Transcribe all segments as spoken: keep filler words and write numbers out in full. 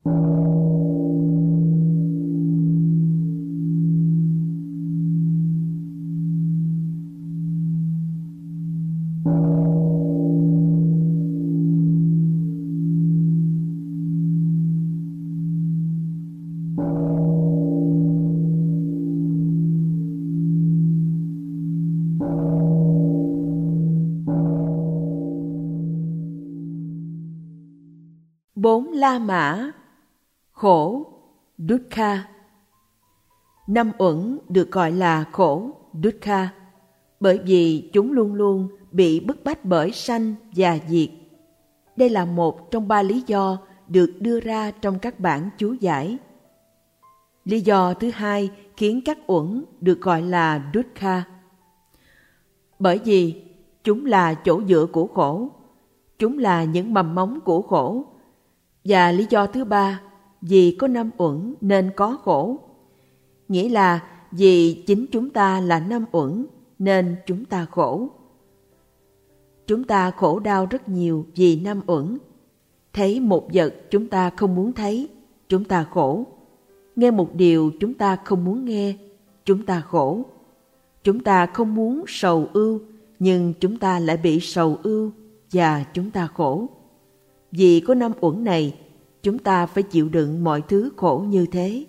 Bốn la mã: khổ, dukkha. Năm uẩn được gọi là khổ, dukkha, bởi vì chúng luôn luôn bị bức bách bởi sanh và diệt. Đây là một trong ba lý do được đưa ra trong các bản chú giải. Lý do thứ hai khiến các uẩn được gọi là dukkha, bởi vì chúng là chỗ dựa của khổ, chúng là những mầm móng của khổ. Và lý do thứ ba, vì có năm uẩn nên có khổ, nghĩa là vì chính chúng ta là năm uẩn nên chúng ta khổ. Chúng ta khổ đau rất nhiều vì năm uẩn. Thấy một vật chúng ta không muốn thấy, chúng ta khổ. Nghe một điều chúng ta không muốn nghe, chúng ta khổ. Chúng ta không muốn sầu ưu, nhưng chúng ta lại bị sầu ưu và chúng ta khổ. Vì có năm uẩn này, chúng ta phải chịu đựng mọi thứ khổ như thế.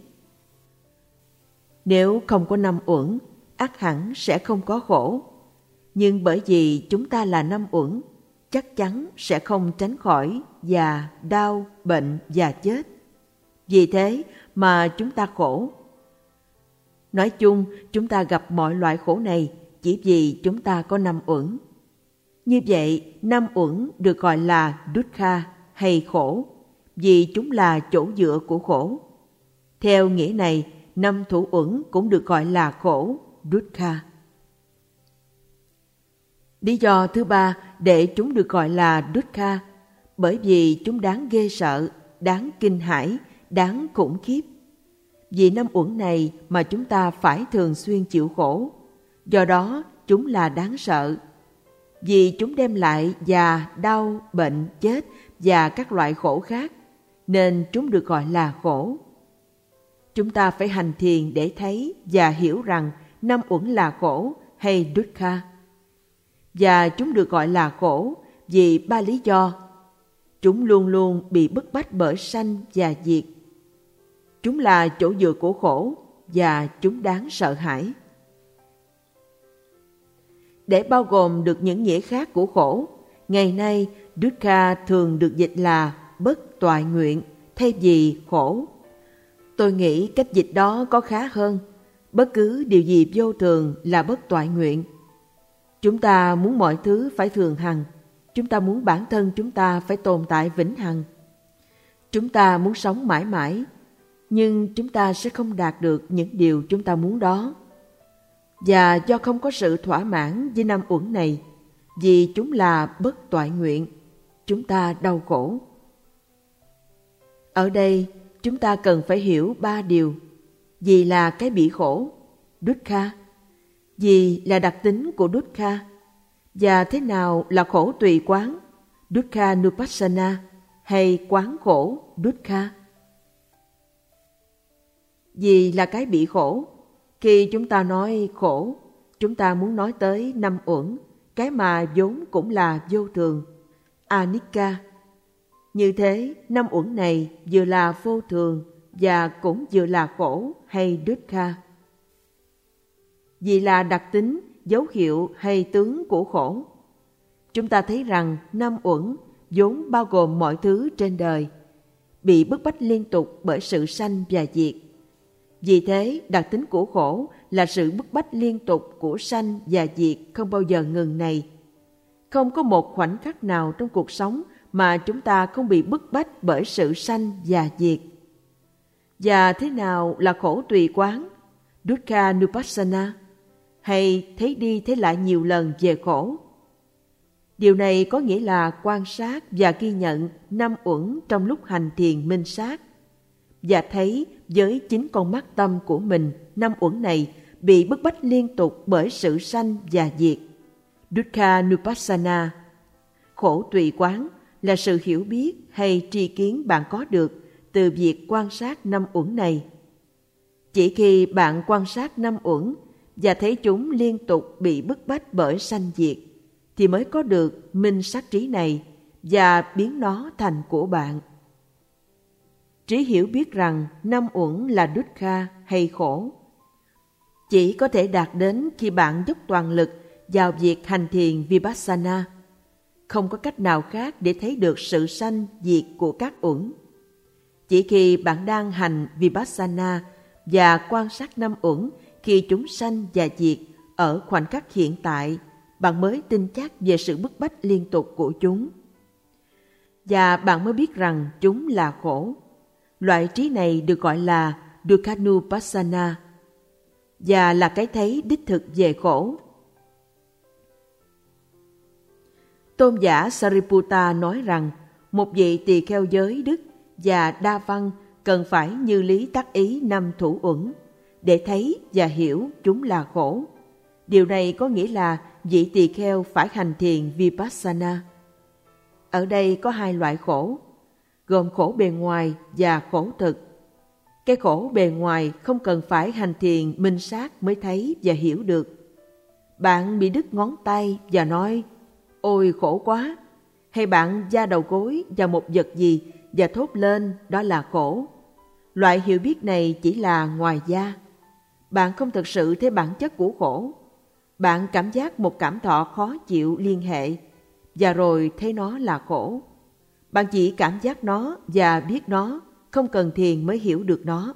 Nếu không có năm uẩn, ắt hẳn sẽ không có khổ. Nhưng bởi vì chúng ta là năm uẩn, chắc chắn sẽ không tránh khỏi già, đau, bệnh và chết. Vì thế mà chúng ta khổ. Nói chung, chúng ta gặp mọi loại khổ này chỉ vì chúng ta có năm uẩn. Như vậy, năm uẩn được gọi là dukkha hay khổ, vì chúng là chỗ dựa của khổ. Theo nghĩa này, năm thủ uẩn cũng được gọi là khổ, dukkha. Lý do thứ ba để chúng được gọi là dukkha, bởi vì chúng đáng ghê sợ, đáng kinh hãi, đáng khủng khiếp. Vì năm uẩn này mà chúng ta phải thường xuyên chịu khổ, do đó chúng là đáng sợ. Vì chúng đem lại già, đau, bệnh, chết và các loại khổ khác, nên chúng được gọi là khổ. Chúng ta phải hành thiền để thấy và hiểu rằng năm uẩn là khổ hay dukkha. Và chúng được gọi là khổ vì ba lý do. Chúng luôn luôn bị bức bách bởi sanh và diệt. Chúng là chỗ dựa của khổ và chúng đáng sợ hãi. Để bao gồm được những nghĩa khác của khổ, ngày nay dukkha thường được dịch là bất toại nguyện thay vì khổ. Tôi nghĩ cách dịch đó có khá hơn. Bất cứ điều gì vô thường là bất toại nguyện. Chúng ta muốn mọi thứ phải thường hằng. Chúng ta muốn bản thân chúng ta phải tồn tại vĩnh hằng. Chúng ta muốn sống mãi mãi, nhưng chúng ta sẽ không đạt được những điều chúng ta muốn đó. Và do không có sự thỏa mãn với năm uẩn này, vì chúng là bất toại nguyện, chúng ta đau khổ. Ở đây, chúng ta cần phải hiểu ba điều. Gì là cái bị khổ? Dukkha. Gì là đặc tính của dukkha? Và thế nào là khổ tùy quán? Dukkha nupassana hay quán khổ dukkha? Gì là cái bị khổ? Khi chúng ta nói khổ, chúng ta muốn nói tới năm uẩn, cái mà vốn cũng là vô thường, anicca. Như thế, năm uẩn này vừa là vô thường và cũng vừa là khổ hay dukkha. Vì là đặc tính, dấu hiệu hay tướng của khổ. Chúng ta thấy rằng năm uẩn vốn bao gồm mọi thứ trên đời, bị bức bách liên tục bởi sự sanh và diệt. Vì thế, đặc tính của khổ là sự bức bách liên tục của sanh và diệt không bao giờ ngừng này. Không có một khoảnh khắc nào trong cuộc sống mà chúng ta không bị bức bách bởi sự sanh và diệt. Và thế nào là khổ tùy quán? Dukkha nupassana, hay thấy đi thấy lại nhiều lần về khổ. Điều này có nghĩa là quan sát và ghi nhận năm uẩn trong lúc hành thiền minh sát, và thấy với chính con mắt tâm của mình năm uẩn này bị bức bách liên tục bởi sự sanh và diệt. Dukkha nupassana. Khổ tùy quán là sự hiểu biết hay tri kiến bạn có được từ việc quan sát năm uẩn này. Chỉ khi bạn quan sát năm uẩn và thấy chúng liên tục bị bức bách bởi sanh diệt, thì mới có được minh sát trí này và biến nó thành của bạn. Trí hiểu biết rằng năm uẩn là dukkha hay khổ chỉ có thể đạt đến khi bạn dốc toàn lực vào việc hành thiền Vipassana. Không có cách nào khác để thấy được sự sanh diệt của các uẩn. Chỉ khi bạn đang hành Vipassana và quan sát năm uẩn khi chúng sanh và diệt ở khoảnh khắc hiện tại, bạn mới tin chắc về sự bức bách liên tục của chúng. Và bạn mới biết rằng chúng là khổ. Loại trí này được gọi là Dukkhanupassana và là cái thấy đích thực về khổ. Tôn giả Sariputta nói rằng một vị tỳ kheo giới đức và đa văn cần phải như lý tác ý năm thủ uẩn để thấy và hiểu chúng là khổ. Điều này có nghĩa là vị tỳ kheo phải hành thiền Vipassana. Ở đây có hai loại khổ, gồm khổ bề ngoài và khổ thực. Cái khổ bề ngoài không cần phải hành thiền minh sát mới thấy và hiểu được. Bạn bị đứt ngón tay và nói, ôi khổ quá, hay bạn da đầu gối vào một vật gì và thốt lên đó là khổ. Loại hiểu biết này chỉ là ngoài da. Bạn không thực sự thấy bản chất của khổ. Bạn cảm giác một cảm thọ khó chịu liên hệ và rồi thấy nó là khổ. Bạn chỉ cảm giác nó và biết nó, không cần thiền mới hiểu được nó.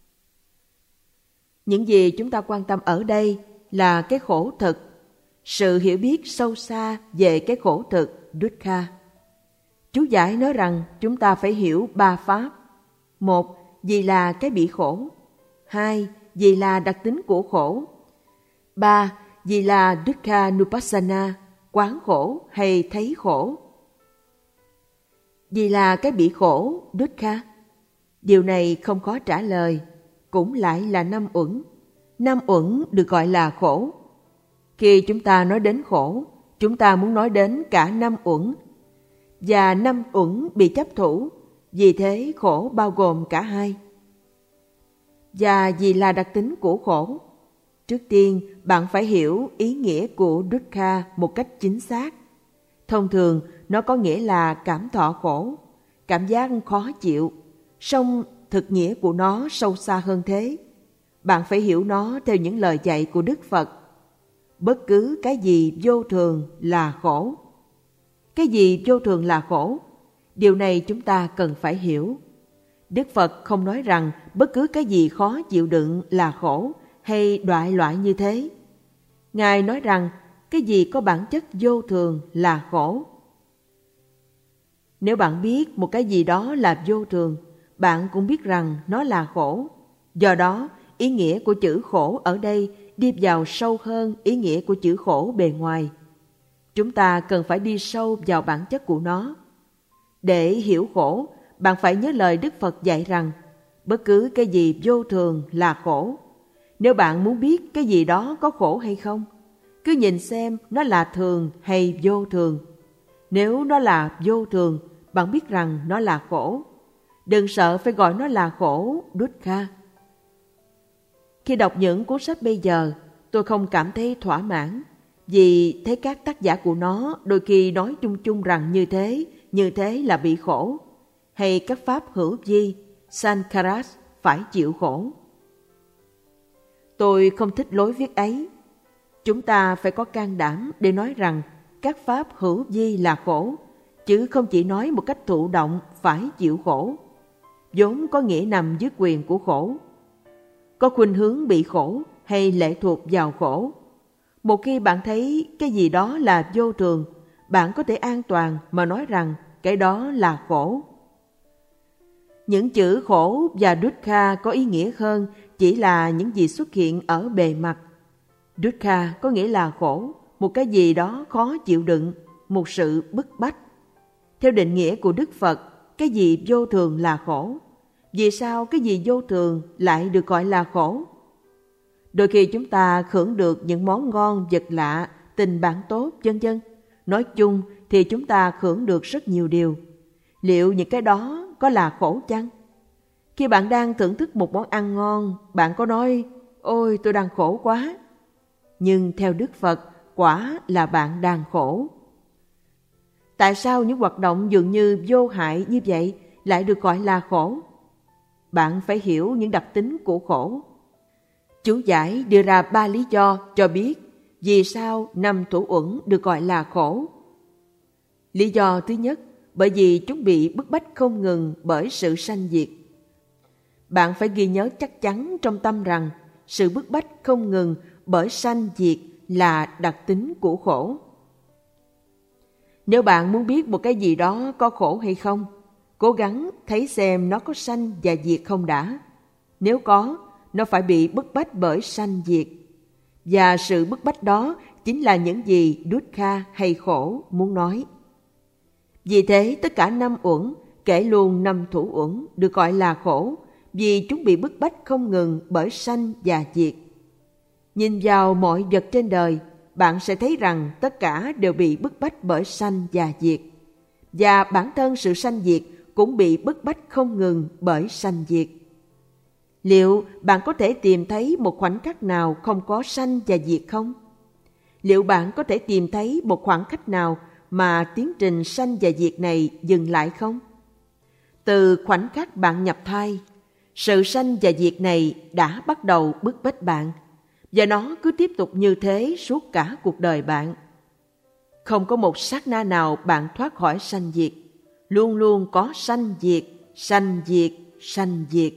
Những gì chúng ta quan tâm ở đây là cái khổ thực, sự hiểu biết sâu xa về cái khổ thực dukkha. Chú giải nói rằng chúng ta phải hiểu ba pháp. Một, gì là cái bị khổ. Hai, gì là đặc tính của khổ. Ba, gì là Dukkhanupassana, quán khổ hay thấy khổ. Gì là cái bị khổ, dukkha? Điều này không khó trả lời, cũng lại là năm uẩn. Năm uẩn được gọi là khổ. Khi chúng ta nói đến khổ, chúng ta muốn nói đến cả năm uẩn. Và năm uẩn bị chấp thủ, vì thế khổ bao gồm cả hai. Và gì là đặc tính của khổ? Trước tiên, bạn phải hiểu ý nghĩa của dukkha một cách chính xác. Thông thường, nó có nghĩa là cảm thọ khổ, cảm giác khó chịu. Song thực nghĩa của nó sâu xa hơn thế. Bạn phải hiểu nó theo những lời dạy của Đức Phật. Bất cứ cái gì vô thường là khổ. Cái gì vô thường là khổ? Điều này chúng ta cần phải hiểu. Đức Phật không nói rằng bất cứ cái gì khó chịu đựng là khổ hay loại loại như thế. Ngài nói rằng cái gì có bản chất vô thường là khổ. Nếu bạn biết một cái gì đó là vô thường, bạn cũng biết rằng nó là khổ. Do đó, ý nghĩa của chữ khổ ở đây đi vào sâu hơn ý nghĩa của chữ khổ bề ngoài. Chúng ta cần phải đi sâu vào bản chất của nó. Để hiểu khổ, bạn phải nhớ lời Đức Phật dạy rằng bất cứ cái gì vô thường là khổ. Nếu bạn muốn biết cái gì đó có khổ hay không, cứ nhìn xem nó là thường hay vô thường. Nếu nó là vô thường, bạn biết rằng nó là khổ. Đừng sợ phải gọi nó là khổ, dukkha. Khi đọc những cuốn sách bây giờ, tôi không cảm thấy thỏa mãn, vì thấy các tác giả của nó đôi khi nói chung chung rằng như thế, như thế là bị khổ, hay các pháp hữu vi, sankharas, phải chịu khổ. Tôi không thích lối viết ấy. Chúng ta phải có can đảm để nói rằng các pháp hữu vi là khổ, chứ không chỉ nói một cách thụ động phải chịu khổ, vốn có nghĩa nằm dưới quyền của khổ. Có khuynh hướng bị khổ hay lệ thuộc vào khổ. Một khi bạn thấy cái gì đó là vô thường, bạn có thể an toàn mà nói rằng cái đó là khổ. Những chữ khổ và dukkha có ý nghĩa hơn chỉ là những gì xuất hiện ở bề mặt. Dukkha có nghĩa là khổ, một cái gì đó khó chịu đựng, một sự bức bách. Theo định nghĩa của Đức Phật, cái gì vô thường là khổ. Vì sao cái gì vô thường lại được gọi là khổ? Đôi khi chúng ta hưởng được những món ngon, vật lạ, tình bạn tốt, vân vân. Nói chung thì chúng ta hưởng được rất nhiều điều. Liệu những cái đó có là khổ chăng? Khi bạn đang thưởng thức một món ăn ngon, bạn có nói, ôi tôi đang khổ quá. Nhưng theo Đức Phật, quả là bạn đang khổ. Tại sao những hoạt động dường như vô hại như vậy lại được gọi là khổ? Bạn phải hiểu những đặc tính của khổ. Chú giải đưa ra ba lý do cho biết vì sao năm thủ uẩn được gọi là khổ. Lý do thứ nhất, bởi vì chúng bị bức bách không ngừng bởi sự sanh diệt. Bạn phải ghi nhớ chắc chắn trong tâm rằng sự bức bách không ngừng bởi sanh diệt là đặc tính của khổ. Nếu bạn muốn biết một cái gì đó có khổ hay không, cố gắng thấy xem nó có sanh và diệt không đã. Nếu có, nó phải bị bức bách bởi sanh diệt. Và sự bức bách đó chính là những gì dukkha hay khổ muốn nói. Vì thế, tất cả năm uẩn, kể luôn năm thủ uẩn, được gọi là khổ, vì chúng bị bức bách không ngừng bởi sanh và diệt. Nhìn vào mọi vật trên đời, bạn sẽ thấy rằng tất cả đều bị bức bách bởi sanh và diệt. Và bản thân sự sanh diệt cũng bị bức bách không ngừng bởi sanh diệt. Liệu bạn có thể tìm thấy một khoảnh khắc nào không có sanh và diệt không? Liệu bạn có thể tìm thấy một khoảng khắc nào mà tiến trình sanh và diệt này dừng lại không? Từ khoảnh khắc bạn nhập thai, sự sanh và diệt này đã bắt đầu bức bách bạn, và nó cứ tiếp tục như thế suốt cả cuộc đời bạn. Không có một sát na nào bạn thoát khỏi sanh diệt, luôn luôn có sanh diệt, sanh diệt, sanh diệt.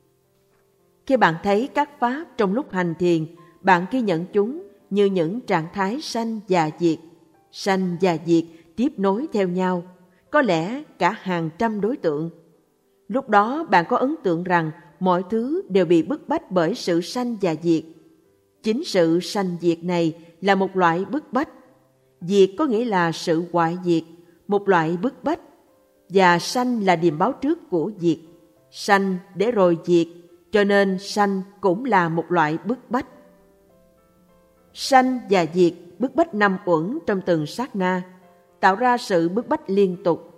Khi bạn thấy các pháp trong lúc hành thiền, bạn ghi nhận chúng như những trạng thái sanh và diệt. Sanh và diệt tiếp nối theo nhau, có lẽ cả hàng trăm đối tượng. Lúc đó bạn có ấn tượng rằng mọi thứ đều bị bức bách bởi sự sanh và diệt. Chính sự sanh diệt này là một loại bức bách. Diệt có nghĩa là sự hoại diệt, một loại bức bách. Và sanh là điềm báo trước của diệt. Sanh để rồi diệt, cho nên sanh cũng là một loại bức bách. Sanh và diệt bức bách năm uẩn trong từng sát na, tạo ra sự bức bách liên tục.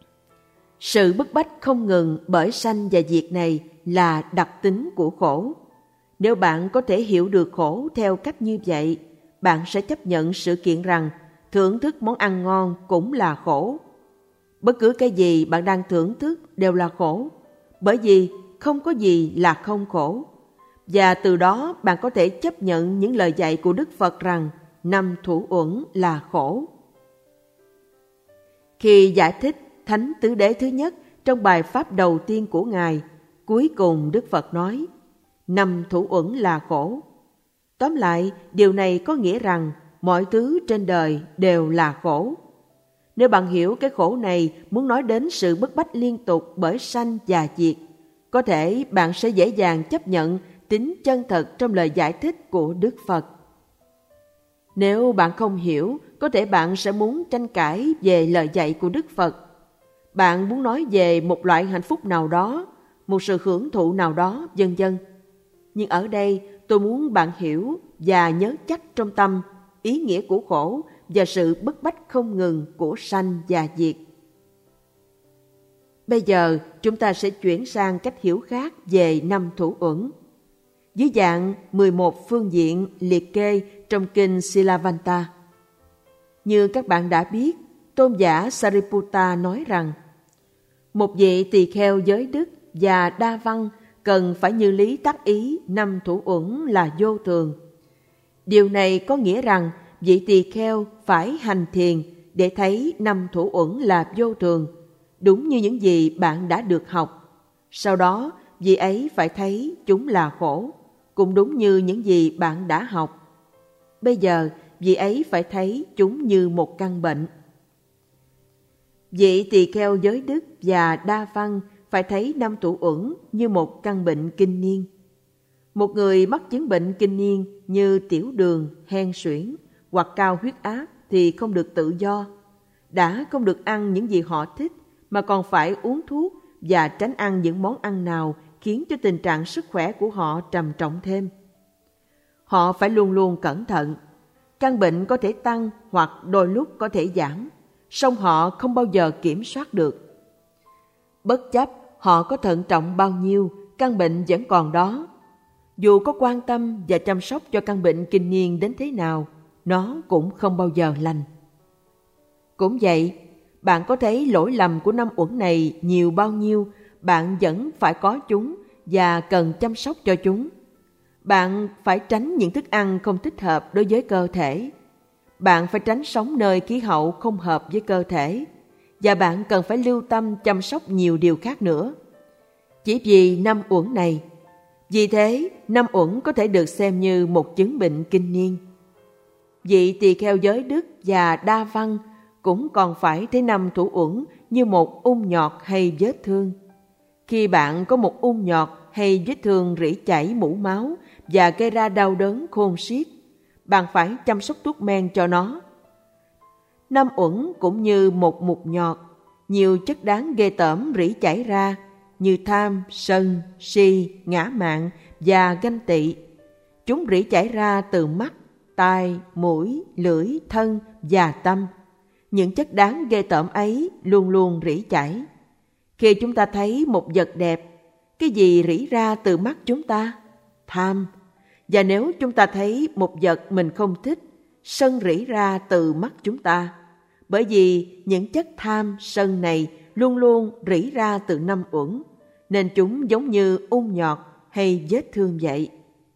Sự bức bách không ngừng bởi sanh và diệt này là đặc tính của khổ. Nếu bạn có thể hiểu được khổ theo cách như vậy, bạn sẽ chấp nhận sự kiện rằng thưởng thức món ăn ngon cũng là khổ. Bất cứ cái gì bạn đang thưởng thức đều là khổ, bởi vì không có gì là không khổ. Và từ đó bạn có thể chấp nhận những lời dạy của Đức Phật rằng năm thủ uẩn là khổ. Khi giải thích Thánh Tứ Đế thứ nhất trong bài pháp đầu tiên của Ngài, cuối cùng Đức Phật nói, năm thủ uẩn là khổ. Tóm lại, điều này có nghĩa rằng mọi thứ trên đời đều là khổ. Nếu bạn hiểu cái khổ này muốn nói đến sự bức bách liên tục bởi sanh và diệt, có thể bạn sẽ dễ dàng chấp nhận tính chân thật trong lời giải thích của Đức Phật. Nếu bạn không hiểu, có thể bạn sẽ muốn tranh cãi về lời dạy của Đức Phật. Bạn muốn nói về một loại hạnh phúc nào đó, một sự hưởng thụ nào đó, vân vân. Nhưng ở đây tôi muốn bạn hiểu và nhớ chắc trong tâm ý nghĩa của khổ và sự bức bách không ngừng của sanh và diệt. Bây giờ chúng ta sẽ chuyển sang cách hiểu khác về năm thủ uẩn. Dưới dạng mười một phương diện liệt kê trong kinh Silavanta. Như các bạn đã biết, tôn giả Sariputta nói rằng một vị tỳ kheo giới đức và đa văn cần phải như lý tác ý năm thủ uẩn là vô thường. Điều này có nghĩa rằng vị tỳ kheo phải hành thiền để thấy năm thủ uẩn là vô thường, đúng như những gì bạn đã được học. Sau đó, vị ấy phải thấy chúng là khổ, cũng đúng như những gì bạn đã học. Bây giờ, vị ấy phải thấy chúng như một căn bệnh. Vị tỳ kheo giới đức và đa văn phải thấy năm thủ uẩn như một căn bệnh kinh niên. Một người mắc chứng bệnh kinh niên như tiểu đường, hen suyễn hoặc cao huyết áp thì không được tự do, đã không được ăn những gì họ thích mà còn phải uống thuốc và tránh ăn những món ăn nào khiến cho tình trạng sức khỏe của họ trầm trọng thêm. Họ phải luôn luôn cẩn thận. Căn bệnh có thể tăng hoặc đôi lúc có thể giảm, song họ không bao giờ kiểm soát được. Bất chấp họ có thận trọng bao nhiêu, căn bệnh vẫn còn đó. Dù có quan tâm và chăm sóc cho căn bệnh kinh niên đến thế nào, nó cũng không bao giờ lành. Cũng vậy, bạn có thấy lỗi lầm của năm uẩn này nhiều bao nhiêu, bạn vẫn phải có chúng và cần chăm sóc cho chúng. Bạn phải tránh những thức ăn không thích hợp đối với cơ thể. Bạn phải tránh sống nơi khí hậu không hợp với cơ thể. Và bạn cần phải lưu tâm chăm sóc nhiều điều khác nữa. Chỉ vì năm uẩn này. Vì thế, năm uẩn có thể được xem như một chứng bệnh kinh niên. Vị tỳ kheo giới đức và đa văn cũng còn phải thấy năm thủ uẩn như một ung nhọt hay vết thương. Khi bạn có một ung nhọt hay vết thương rỉ chảy mũ máu và gây ra đau đớn khôn xiết, bạn phải chăm sóc thuốc men cho nó. Năm uẩn cũng như một mục nhọt, nhiều chất đáng ghê tởm rỉ chảy ra như tham, sân, si, ngã mạn và ganh tị. Chúng rỉ chảy ra từ mắt, tai, mũi, lưỡi, thân và tâm. Những chất đáng ghê tởm ấy luôn luôn rỉ chảy. Khi chúng ta thấy một vật đẹp, cái gì rỉ ra từ mắt chúng ta? Tham. Và nếu chúng ta thấy một vật mình không thích, sân rỉ ra từ mắt chúng ta. Bởi vì những chất tham, sân này luôn luôn rỉ ra từ năm uẩn, nên chúng giống như ung nhọt hay vết thương vậy.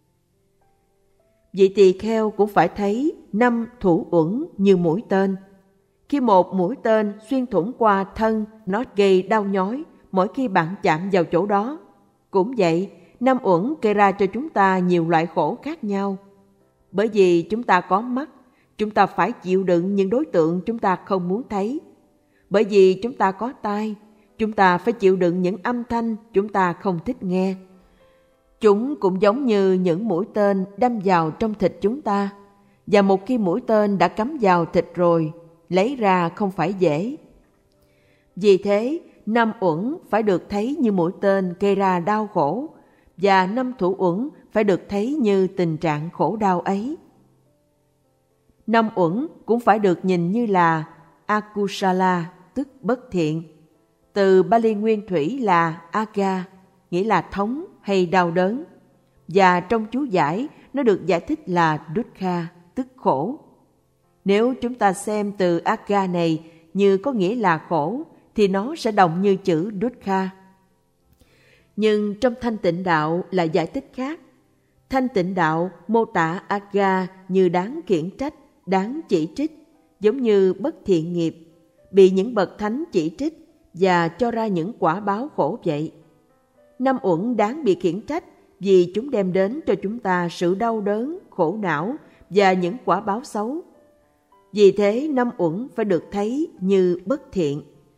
Vị tỳ kheo cũng phải thấy năm thủ uẩn như mũi tên. Khi một mũi tên xuyên thủng qua thân, nó gây đau nhói mỗi khi bạn chạm vào chỗ đó. Cũng vậy, năm uẩn gây ra cho chúng ta nhiều loại khổ khác nhau. Bởi vì chúng ta có mắt, chúng ta phải chịu đựng những đối tượng chúng ta không muốn thấy. Bởi vì chúng ta có tai, chúng ta phải chịu đựng những âm thanh chúng ta không thích nghe. Chúng cũng giống như những mũi tên đâm vào trong thịt chúng ta. Và một khi mũi tên đã cắm vào thịt rồi, lấy ra không phải dễ. Vì thế, năm uẩn phải được thấy như mũi tên gây ra đau khổ, và năm thủ uẩn phải được thấy như tình trạng khổ đau ấy. Năm uẩn cũng phải được nhìn như là akusala, tức bất thiện. Từ Pali Nguyên Thủy là aga, nghĩa là thống hay đau đớn. Và trong chú giải, nó được giải thích là dukkha, tức khổ. Nếu chúng ta xem từ aga này như có nghĩa là khổ, thì nó sẽ đồng như chữ dukkha. Nhưng trong thanh tịnh đạo là giải thích khác. Thanh tịnh đạo mô tả aga như đáng khiển trách, đáng chỉ trích, giống như bất thiện nghiệp, bị những bậc thánh chỉ trích và cho ra những quả báo khổ vậy. Năm uẩn đáng bị khiển trách vì chúng đem đến cho chúng ta sự đau đớn, khổ não và những quả báo xấu. Vì thế năm uẩn phải được thấy như bất thiện.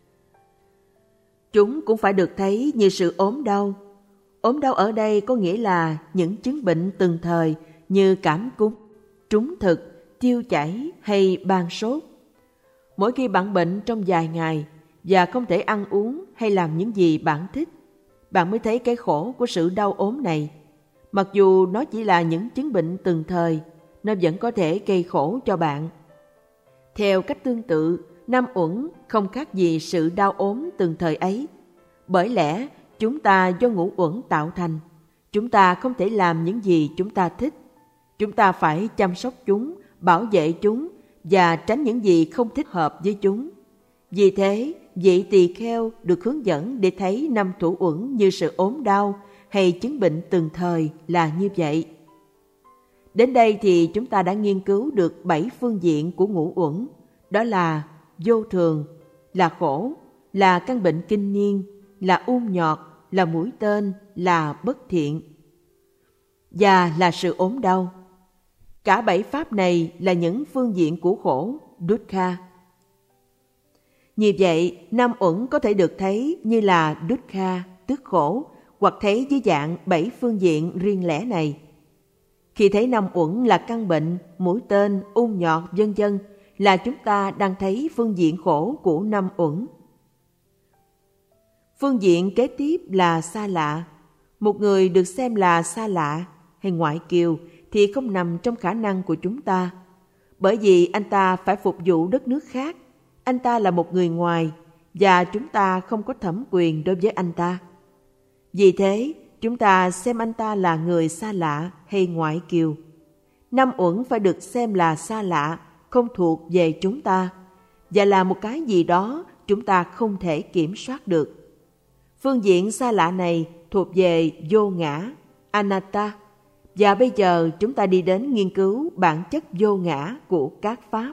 Chúng cũng phải được thấy như sự ốm đau. Ốm đau ở đây có nghĩa là những chứng bệnh từng thời như cảm cúm, trúng thực, tiêu chảy hay ban sốt. Mỗi khi bạn bệnh trong vài ngày và không thể ăn uống hay làm những gì bạn thích, bạn mới thấy cái khổ của sự đau ốm này. Mặc dù nó chỉ là những chứng bệnh từng thời, nó vẫn có thể gây khổ cho bạn. Theo cách tương tự, năm uẩn không khác gì sự đau ốm từng thời ấy. Bởi lẽ chúng ta do ngũ uẩn tạo thành, chúng ta không thể làm những gì chúng ta thích. Chúng ta phải chăm sóc chúng, bảo vệ chúng và tránh những gì không thích hợp với chúng. Vì thế, vị tỳ kheo được hướng dẫn để thấy năm thủ uẩn như sự ốm đau hay chứng bệnh từng thời là như vậy. Đến đây thì chúng ta đã nghiên cứu được bảy phương diện của ngũ uẩn. Đó là vô thường, là khổ, là căn bệnh kinh niên, là ung nhọt, là mũi tên, là bất thiện và là sự ốm đau. Cả bảy pháp này là những phương diện của khổ, dukkha. Như vậy, năm uẩn có thể được thấy như là dukkha, tức khổ, hoặc thấy dưới dạng bảy phương diện riêng lẻ này. Khi thấy năm uẩn là căn bệnh, mũi tên, ung nhọt, vân vân, là chúng ta đang thấy phương diện khổ của năm uẩn. Phương diện kế tiếp là xa lạ. Một người được xem là xa lạ hay ngoại kiều thì không nằm trong khả năng của chúng ta. Bởi vì anh ta phải phục vụ đất nước khác, anh ta là một người ngoài và chúng ta không có thẩm quyền đối với anh ta. Vì thế, chúng ta xem anh ta là người xa lạ hay ngoại kiều. Năm uẩn phải được xem là xa lạ, không thuộc về chúng ta, và là một cái gì đó chúng ta không thể kiểm soát được. Phương diện xa lạ này thuộc về vô ngã, anatta, và bây giờ chúng ta đi đến nghiên cứu bản chất vô ngã của các pháp.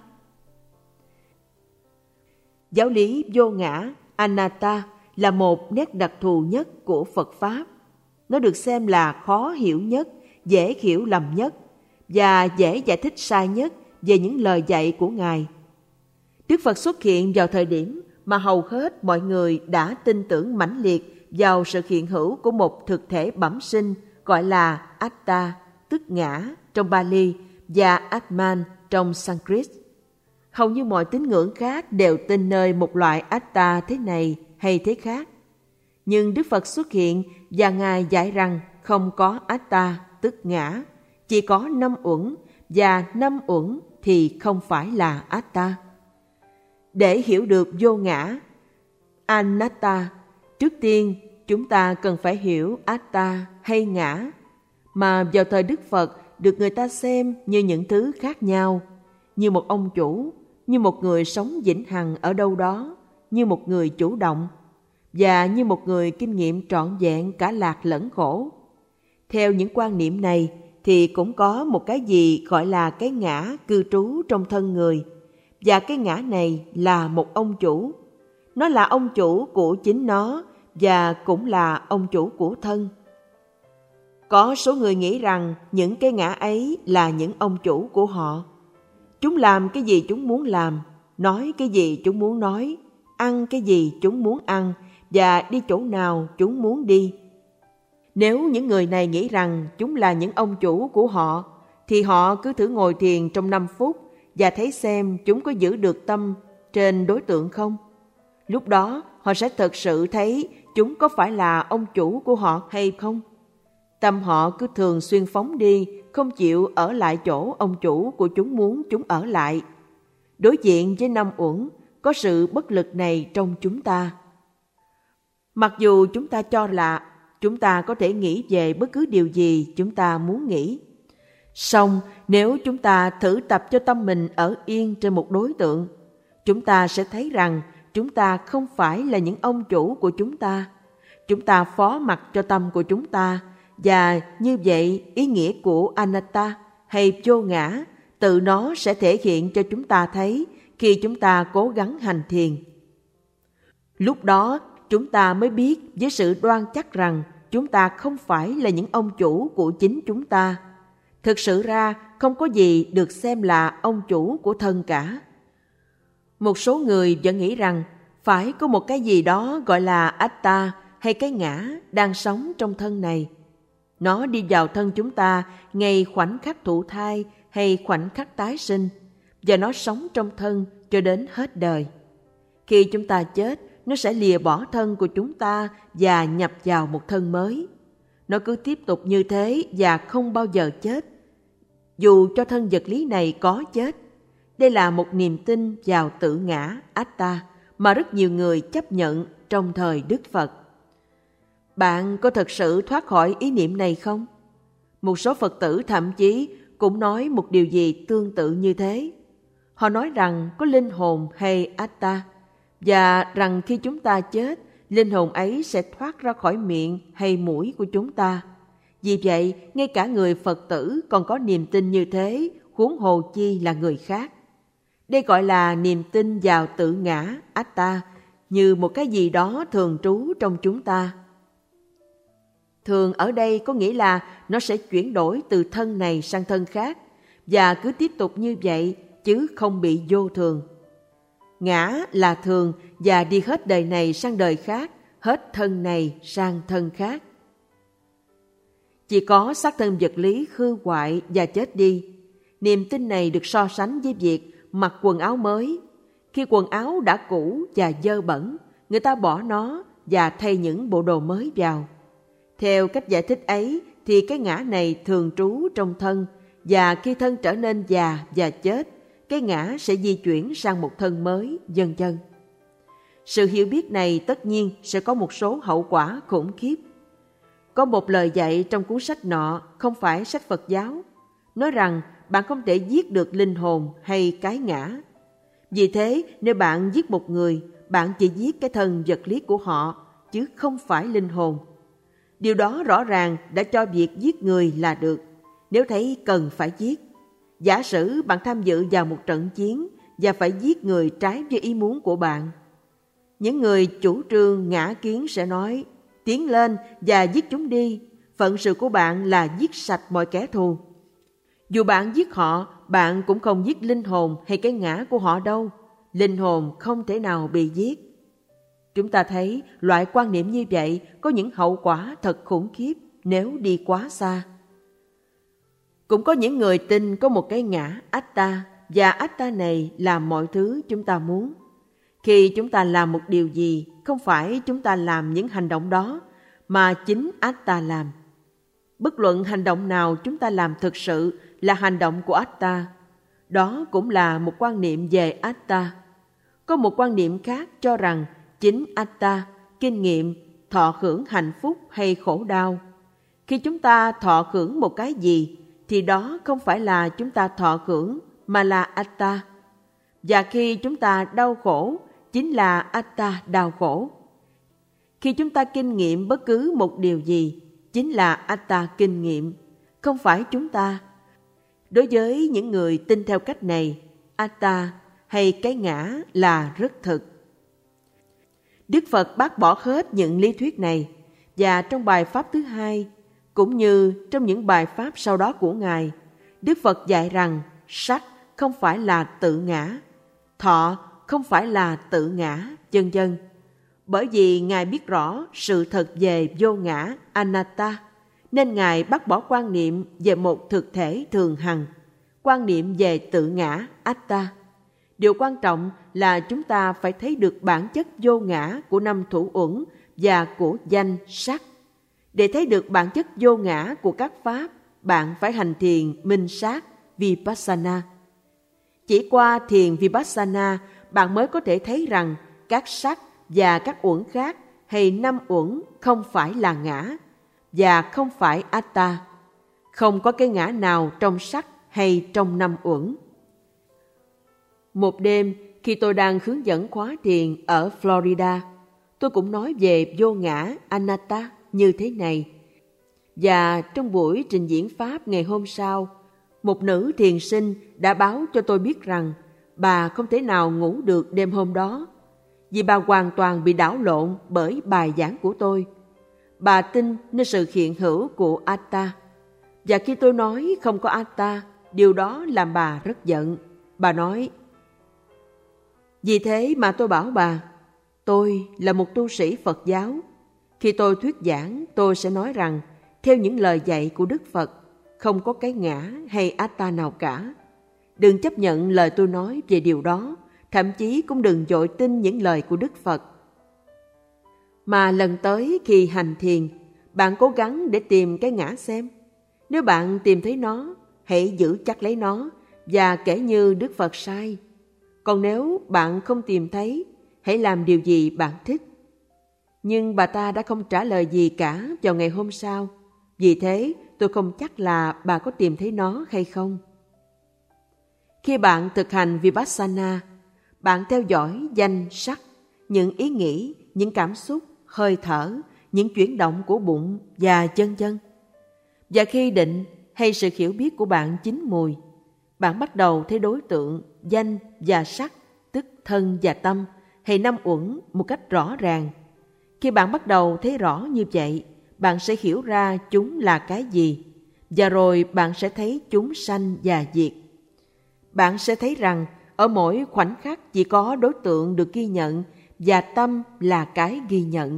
Giáo lý vô ngã, anatta, là một nét đặc thù nhất của Phật Pháp. Nó được xem là khó hiểu nhất, dễ hiểu lầm nhất và dễ giải thích sai nhất về những lời dạy của Ngài. Đức Phật xuất hiện vào thời điểm mà hầu hết mọi người đã tin tưởng mãnh liệt vào sự hiện hữu của một thực thể bẩm sinh gọi là Atta, tức ngã trong Pali, và Atman trong Sanskrit. Hầu như mọi tín ngưỡng khác đều tin nơi một loại Atta thế này hay thế khác. Nhưng Đức Phật xuất hiện và Ngài dạy rằng không có Atta, tức ngã, chỉ có năm uẩn, và năm uẩn thì không phải là Atta. Để hiểu được vô ngã, anatta, trước tiên chúng ta cần phải hiểu Atta hay ngã, mà vào thời Đức Phật được người ta xem như những thứ khác nhau, như một ông chủ, như một người sống vĩnh hằng ở đâu đó, như một người chủ động, và như một người kinh nghiệm trọn vẹn cả lạc lẫn khổ. Theo những quan niệm này thì cũng có một cái gì gọi là cái ngã cư trú trong thân người, và cái ngã này là một ông chủ. Nó là ông chủ của chính nó và cũng là ông chủ của thân. Có số người nghĩ rằng những cái ngã ấy là những ông chủ của họ. Chúng làm cái gì chúng muốn làm, nói cái gì chúng muốn nói, ăn cái gì chúng muốn ăn và đi chỗ nào chúng muốn đi. Nếu những người này nghĩ rằng chúng là những ông chủ của họ, thì họ cứ thử ngồi thiền trong năm phút và thấy xem chúng có giữ được tâm trên đối tượng không. Lúc đó họ sẽ thực sự thấy chúng có phải là ông chủ của họ hay không. Tâm họ cứ thường xuyên phóng đi, không chịu ở lại chỗ ông chủ của chúng muốn chúng ở lại. Đối diện với năm uẩn, có sự bất lực này trong chúng ta. Mặc dù chúng ta cho là chúng ta có thể nghĩ về bất cứ điều gì chúng ta muốn nghĩ, song nếu chúng ta thử tập cho tâm mình ở yên trên một đối tượng, chúng ta sẽ thấy rằng chúng ta không phải là những ông chủ của chúng ta. Chúng ta phó mặc cho tâm của chúng ta, và như vậy ý nghĩa của anatta hay vô ngã tự nó sẽ thể hiện cho chúng ta thấy khi chúng ta cố gắng hành thiền. Lúc đó chúng ta mới biết với sự đoan chắc rằng chúng ta không phải là những ông chủ của chính chúng ta. Thực sự ra không có gì được xem là ông chủ của thân cả. Một số người vẫn nghĩ rằng phải có một cái gì đó gọi là Atta hay cái ngã đang sống trong thân này. Nó đi vào thân chúng ta ngay khoảnh khắc thụ thai hay khoảnh khắc tái sinh, và nó sống trong thân cho đến hết đời. Khi chúng ta chết, nó sẽ lìa bỏ thân của chúng ta và nhập vào một thân mới. Nó cứ tiếp tục như thế và không bao giờ chết, dù cho thân vật lý này có chết. Đây là một niềm tin vào tự ngã, Atta, mà rất nhiều người chấp nhận trong thời Đức Phật. Bạn có thật sự thoát khỏi ý niệm này không? Một số Phật tử thậm chí cũng nói một điều gì tương tự như thế. Họ nói rằng có linh hồn hay Atta, và rằng khi chúng ta chết, linh hồn ấy sẽ thoát ra khỏi miệng hay mũi của chúng ta. Vì vậy, ngay cả người Phật tử còn có niềm tin như thế, huống hồ chi là người khác. Đây gọi là niềm tin vào tự ngã, Atta, như một cái gì đó thường trú trong chúng ta. Thường ở đây có nghĩa là nó sẽ chuyển đổi từ thân này sang thân khác, và cứ tiếp tục như vậy, chứ không bị vô thường. Ngã là thường và đi hết đời này sang đời khác, hết thân này sang thân khác. Chỉ có xác thân vật lý hư hoại và chết đi. Niềm tin này được so sánh với việc mặc quần áo mới. Khi quần áo đã cũ và dơ bẩn, người ta bỏ nó và thay những bộ đồ mới vào. Theo cách giải thích ấy thì cái ngã này thường trú trong thân, và khi thân trở nên già và chết, cái ngã sẽ di chuyển sang một thân mới, vân vân. Sự hiểu biết này tất nhiên sẽ có một số hậu quả khủng khiếp. Có một lời dạy trong cuốn sách nọ, không phải sách Phật giáo, nói rằng bạn không thể giết được linh hồn hay cái ngã. Vì thế, nếu bạn giết một người, bạn chỉ giết cái thân vật lý của họ, chứ không phải linh hồn. Điều đó rõ ràng đã cho việc giết người là được, nếu thấy cần phải giết. Giả sử bạn tham dự vào một trận chiến và phải giết người trái với ý muốn của bạn. Những người chủ trương ngã kiến sẽ nói, tiến lên và giết chúng đi, phận sự của bạn là giết sạch mọi kẻ thù. Dù bạn giết họ, bạn cũng không giết linh hồn hay cái ngã của họ đâu. Linh hồn không thể nào bị giết. Chúng ta thấy loại quan niệm như vậy có những hậu quả thật khủng khiếp nếu đi quá xa. Cũng có những người tin có một cái ngã Atta, và Atta này là mọi thứ chúng ta muốn. Khi chúng ta làm một điều gì, không phải chúng ta làm những hành động đó, mà chính Atta làm. Bất luận hành động nào chúng ta làm thực sự là hành động của Atta. Đó cũng là một quan niệm về Atta. Có một quan niệm khác cho rằng chính Atta, kinh nghiệm, thọ hưởng hạnh phúc hay khổ đau. Khi chúng ta thọ hưởng một cái gì, thì đó không phải là chúng ta thọ hưởng, mà là Atta. Và khi chúng ta đau khổ, chính là Atta đau khổ. Khi chúng ta kinh nghiệm bất cứ một điều gì, chính là Atta kinh nghiệm, không phải chúng ta. Đối với những người tin theo cách này, Atta hay cái ngã là rất thực. Đức Phật bác bỏ hết những lý thuyết này, và trong bài pháp thứ hai, cũng như trong những bài pháp sau đó của Ngài, Đức Phật dạy rằng sắc không phải là tự ngã, thọ không phải là tự ngã, vân vân. Bởi vì Ngài biết rõ sự thật về vô ngã, anatta, nên Ngài bác bỏ quan niệm về một thực thể thường hằng, quan niệm về tự ngã, atta. Điều quan trọng là chúng ta phải thấy được bản chất vô ngã của năm thủ uẩn và của danh sắc. Để thấy được bản chất vô ngã của các pháp, bạn phải hành thiền minh sát, vipassana. Chỉ qua thiền vipassana, bạn mới có thể thấy rằng các sắc và các uẩn khác hay năm uẩn không phải là ngã và không phải atta. Không có cái ngã nào trong sắc hay trong năm uẩn. Một đêm, khi tôi đang hướng dẫn khóa thiền ở Florida, tôi cũng nói về vô ngã anatta như thế này. Và trong buổi trình diễn pháp ngày hôm sau, một nữ thiền sinh đã báo cho tôi biết rằng bà không thể nào ngủ được đêm hôm đó, vì bà hoàn toàn bị đảo lộn bởi bài giảng của tôi. Bà tin nơi sự hiện hữu của Atta. Và khi tôi nói không có Atta, điều đó làm bà rất giận. Bà nói, vì thế mà tôi bảo bà, tôi là một tu sĩ Phật giáo. Khi tôi thuyết giảng, tôi sẽ nói rằng, theo những lời dạy của Đức Phật, không có cái ngã hay Atta nào cả. Đừng chấp nhận lời tôi nói về điều đó, thậm chí cũng đừng vội tin những lời của Đức Phật. Mà lần tới khi hành thiền, bạn cố gắng để tìm cái ngã xem. Nếu bạn tìm thấy nó, hãy giữ chắc lấy nó và kể như Đức Phật sai. Còn nếu bạn không tìm thấy, hãy làm điều gì bạn thích. Nhưng bà ta đã không trả lời gì cả vào ngày hôm sau. Vì thế, tôi không chắc là bà có tìm thấy nó hay không. Khi bạn thực hành Vipassana, bạn theo dõi danh sắc, những ý nghĩ, những cảm xúc, hơi thở, những chuyển động của bụng và vân vân. Và khi định hay sự hiểu biết của bạn chín mùi, bạn bắt đầu thấy đối tượng, danh và sắc, tức thân và tâm, hay năm uẩn một cách rõ ràng. Khi bạn bắt đầu thấy rõ như vậy, bạn sẽ hiểu ra chúng là cái gì, và rồi bạn sẽ thấy chúng sanh và diệt. Bạn sẽ thấy rằng ở mỗi khoảnh khắc chỉ có đối tượng được ghi nhận và tâm là cái ghi nhận.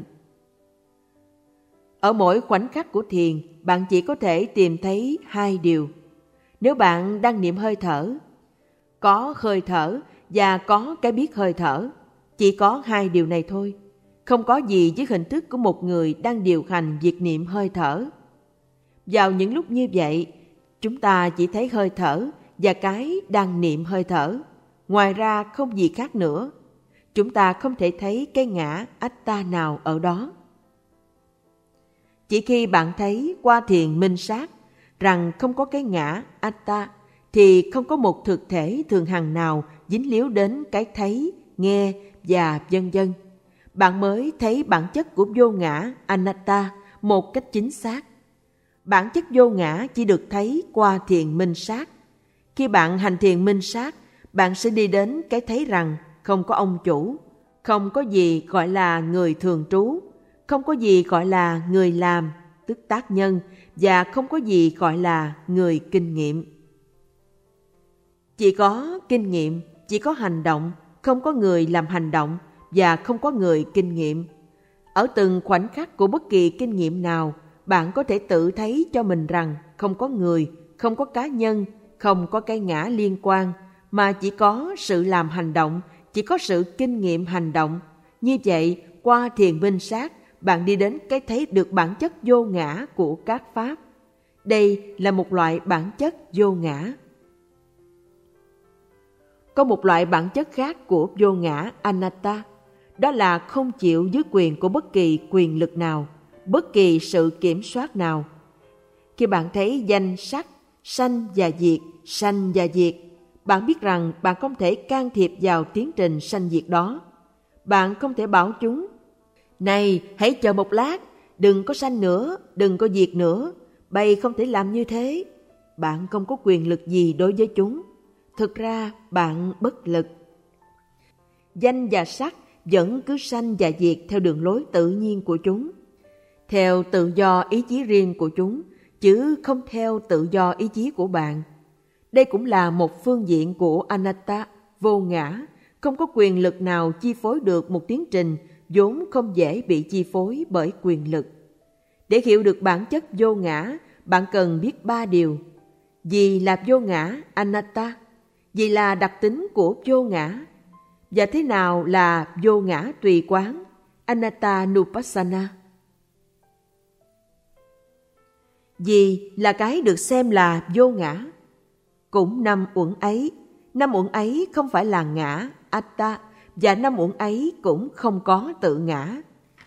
Ở mỗi khoảnh khắc của thiền, bạn chỉ có thể tìm thấy hai điều. Nếu bạn đang niệm hơi thở, có hơi thở và có cái biết hơi thở, chỉ có hai điều này thôi. Không có gì với hình thức của một người đang điều hành việc niệm hơi thở. Vào những lúc như vậy, chúng ta chỉ thấy hơi thở và cái đang niệm hơi thở. Ngoài ra không gì khác nữa. Chúng ta không thể thấy cái ngã Atta nào ở đó. Chỉ khi bạn thấy qua thiền minh sát rằng không có cái ngã atta, thì không có một thực thể thường hằng nào dính líu đến cái thấy, nghe và vân vân. Bạn mới thấy bản chất của vô ngã anatta một cách chính xác. Bản chất vô ngã chỉ được thấy qua thiền minh sát. Khi bạn hành thiền minh sát, bạn sẽ đi đến cái thấy rằng không có ông chủ, không có gì gọi là người thường trú, không có gì gọi là người làm, tức tác nhân, và không có gì gọi là người kinh nghiệm. Chỉ có kinh nghiệm, chỉ có hành động, không có người làm hành động và không có người kinh nghiệm. Ở từng khoảnh khắc của bất kỳ kinh nghiệm nào, bạn có thể tự thấy cho mình rằng không có người, không có cá nhân, không có cái ngã liên quan, mà chỉ có sự làm hành động, chỉ có sự kinh nghiệm hành động. Như vậy, qua thiền minh sát, bạn đi đến cái thấy được bản chất vô ngã của các pháp. Đây là một loại bản chất vô ngã. Có một loại bản chất khác của vô ngã anatta, đó là không chịu dưới quyền của bất kỳ quyền lực nào, bất kỳ sự kiểm soát nào. Khi bạn thấy danh sắc, sanh và diệt, sanh và diệt, bạn biết rằng bạn không thể can thiệp vào tiến trình sanh diệt đó. Bạn không thể bảo chúng, này, hãy chờ một lát, đừng có sanh nữa, đừng có diệt nữa, bay không thể làm như thế. Bạn không có quyền lực gì đối với chúng. Thực ra, bạn bất lực. Danh và sắc vẫn cứ sanh và diệt theo đường lối tự nhiên của chúng, theo tự do ý chí riêng của chúng, chứ không theo tự do ý chí của bạn. Đây cũng là một phương diện của anatta, vô ngã, không có quyền lực nào chi phối được một tiến trình vốn không dễ bị chi phối bởi quyền lực. Để hiểu được bản chất vô ngã, bạn cần biết ba điều. Gì là vô ngã anatta? Gì là đặc tính của vô ngã? Và thế nào là vô ngã tùy quán, anatta nupassana? Gì là cái được xem là vô ngã? Cũng năm uẩn ấy. Năm uẩn ấy không phải là ngã, atta, và năm uẩn ấy cũng không có tự ngã.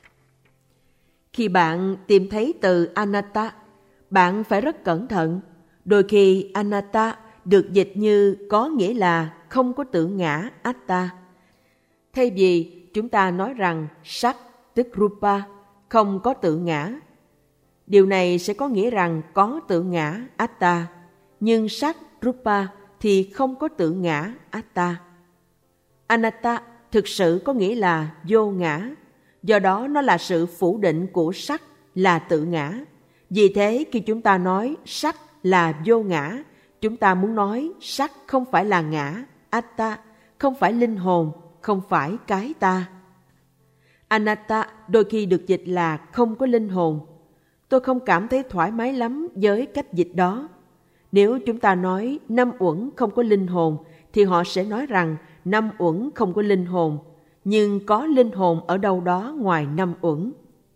Khi bạn tìm thấy từ anatta, bạn phải rất cẩn thận. Đôi khi anatta được dịch như có nghĩa là không có tự ngã, atta. Thay vì chúng ta nói rằng sắc, tức rupa, không có tự ngã. Điều này sẽ có nghĩa rằng có tự ngã, atta, nhưng sắc, rupa thì không có tự ngã, atta. Anatta thực sự có nghĩa là vô ngã, do đó nó là sự phủ định của sắc là tự ngã. Vì thế khi chúng ta nói sắc là vô ngã, chúng ta muốn nói sắc không phải là ngã, atta, không phải linh hồn, không phải cái ta. Anatta đôi khi được dịch là không có linh hồn. Tôi không cảm thấy thoải mái lắm với cách dịch đó. Nếu chúng ta nói năm uẩn không có linh hồn, thì họ sẽ nói rằng năm uẩn không có linh hồn, nhưng có linh hồn ở đâu đó ngoài năm uẩn.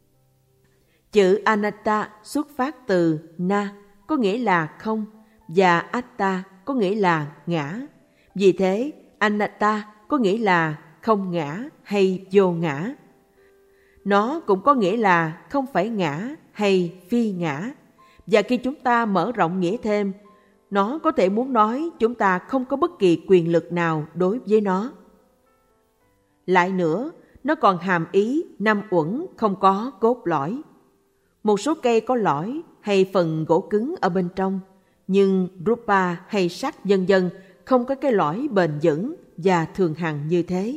Chữ anatta xuất phát từ na, có nghĩa là không, và atta có nghĩa là ngã. Vì thế, anatta có nghĩa là không ngã hay vô ngã. Nó cũng có nghĩa là không phải ngã hay phi ngã. Và khi chúng ta mở rộng nghĩa thêm, nó có thể muốn nói chúng ta không có bất kỳ quyền lực nào đối với nó. Lại nữa, nó còn hàm ý năm uẩn không có cốt lõi. Một số cây có lõi hay phần gỗ cứng ở bên trong, nhưng rupa hay sắc vân vân không có cái lõi bền vững và thường hằng như thế.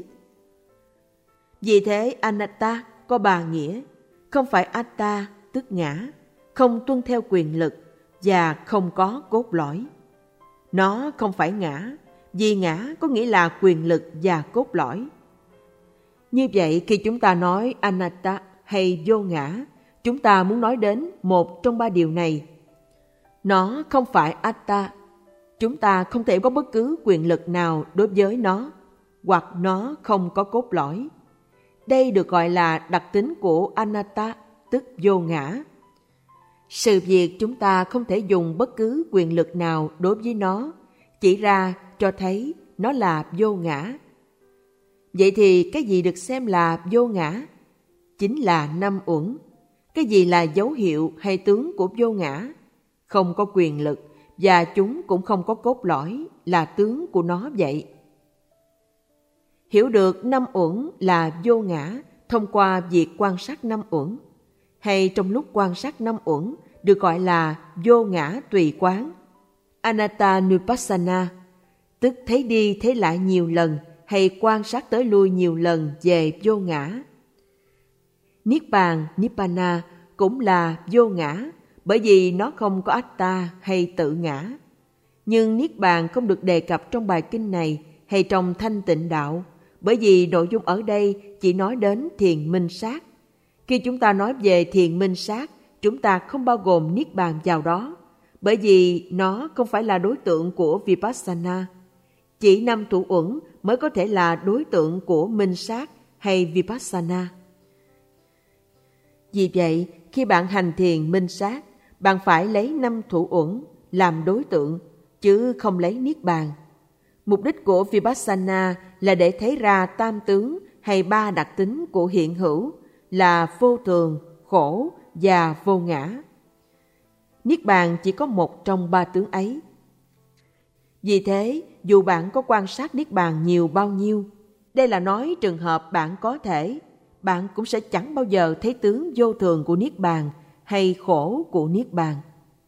Vì thế anatta có ba nghĩa, không phải atta tức ngã, không tuân theo quyền lực và không có cốt lõi. Nó không phải ngã, vì ngã có nghĩa là quyền lực và cốt lõi. Như vậy khi chúng ta nói anatta hay vô ngã, chúng ta muốn nói đến một trong ba điều này. Nó không phải atta, chúng ta không thể có bất cứ quyền lực nào đối với nó, hoặc nó không có cốt lõi. Đây được gọi là đặc tính của anatta, tức vô ngã. Sự việc chúng ta không thể dùng bất cứ quyền lực nào đối với nó, chỉ ra cho thấy nó là vô ngã. Vậy thì cái gì được xem là vô ngã? Chính là năm uẩn. Cái gì là dấu hiệu hay tướng của vô ngã? Không có quyền lực và chúng cũng không có cốt lõi, là tướng của nó vậy. Hiểu được năm uẩn là vô ngã thông qua việc quan sát năm uẩn, hay trong lúc quan sát năm uẩn được gọi là vô ngã tùy quán, Anattanupassana, tức thấy đi thấy lại nhiều lần hay quan sát tới lui nhiều lần về vô ngã. Niết bàn, Nibbana cũng là vô ngã, bởi vì nó không có atta hay tự ngã. Nhưng Niết bàn không được đề cập trong bài kinh này hay trong Thanh Tịnh Đạo, bởi vì nội dung ở đây chỉ nói đến thiền minh sát. Khi chúng ta nói về thiền minh sát, chúng ta không bao gồm Niết bàn vào đó, bởi vì nó không phải là đối tượng của Vipassana. Chỉ năm thủ uẩn mới có thể là đối tượng của minh sát hay Vipassana. Vì vậy, khi bạn hành thiền minh sát, bạn phải lấy năm thủ uẩn làm đối tượng, chứ không lấy Niết bàn. Mục đích của Vipassana là để thấy ra tam tướng hay ba đặc tính của hiện hữu là vô thường, khổ và vô ngã. Niết bàn chỉ có một trong ba tướng ấy. Vì thế, dù bạn có quan sát Niết bàn nhiều bao nhiêu, đây là nói trường hợp bạn có thể, bạn cũng sẽ chẳng bao giờ thấy tướng vô thường của Niết bàn hay khổ của Niết bàn.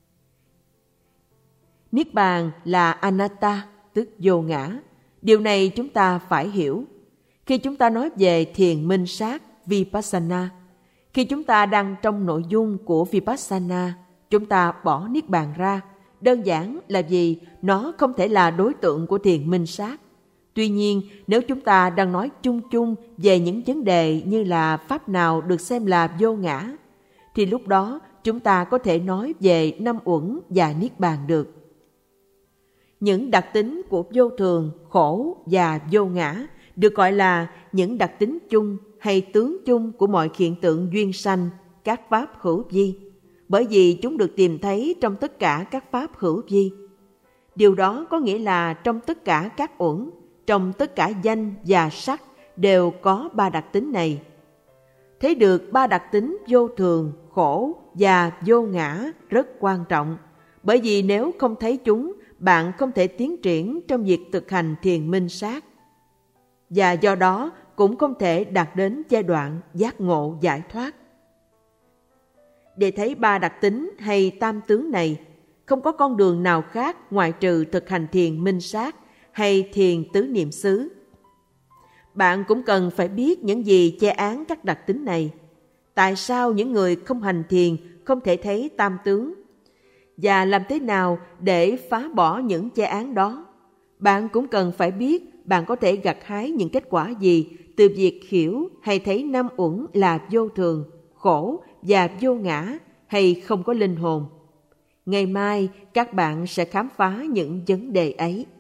Niết bàn là anatta, tức vô ngã. Điều này chúng ta phải hiểu. Khi chúng ta nói về thiền minh sát, Vipassana, khi chúng ta đang trong nội dung của Vipassana, chúng ta bỏ Niết bàn ra, đơn giản là vì nó không thể là đối tượng của thiền minh sát. Tuy nhiên, nếu chúng ta đang nói chung chung về những vấn đề như là pháp nào được xem là vô ngã, thì lúc đó chúng ta có thể nói về năm uẩn và Niết bàn được. Những đặc tính của vô thường, khổ và vô ngã được gọi là những đặc tính chung hay tướng chung của mọi hiện tượng duyên sanh, các pháp hữu vi, bởi vì chúng được tìm thấy trong tất cả các pháp hữu vi. Điều đó có nghĩa là trong tất cả các uẩn, trong tất cả danh và sắc đều có ba đặc tính này. Thấy được ba đặc tính vô thường, khổ và vô ngã rất quan trọng, bởi vì nếu không thấy chúng, bạn không thể tiến triển trong việc thực hành thiền minh sát, và do đó cũng không thể đạt đến giai đoạn giác ngộ giải thoát. Để thấy ba đặc tính hay tam tướng này, không có con đường nào khác ngoại trừ thực hành thiền minh sát hay thiền tứ niệm xứ. Bạn cũng cần phải biết những gì che án các đặc tính này. Tại sao những người không hành thiền không thể thấy tam tướng? Và làm thế nào để phá bỏ những che án đó? Bạn cũng cần phải biết bạn có thể gặt hái những kết quả gì từ việc hiểu hay thấy năm uẩn là vô thường, khổ và vô ngã hay không có linh hồn. Ngày mai các bạn sẽ khám phá những vấn đề ấy.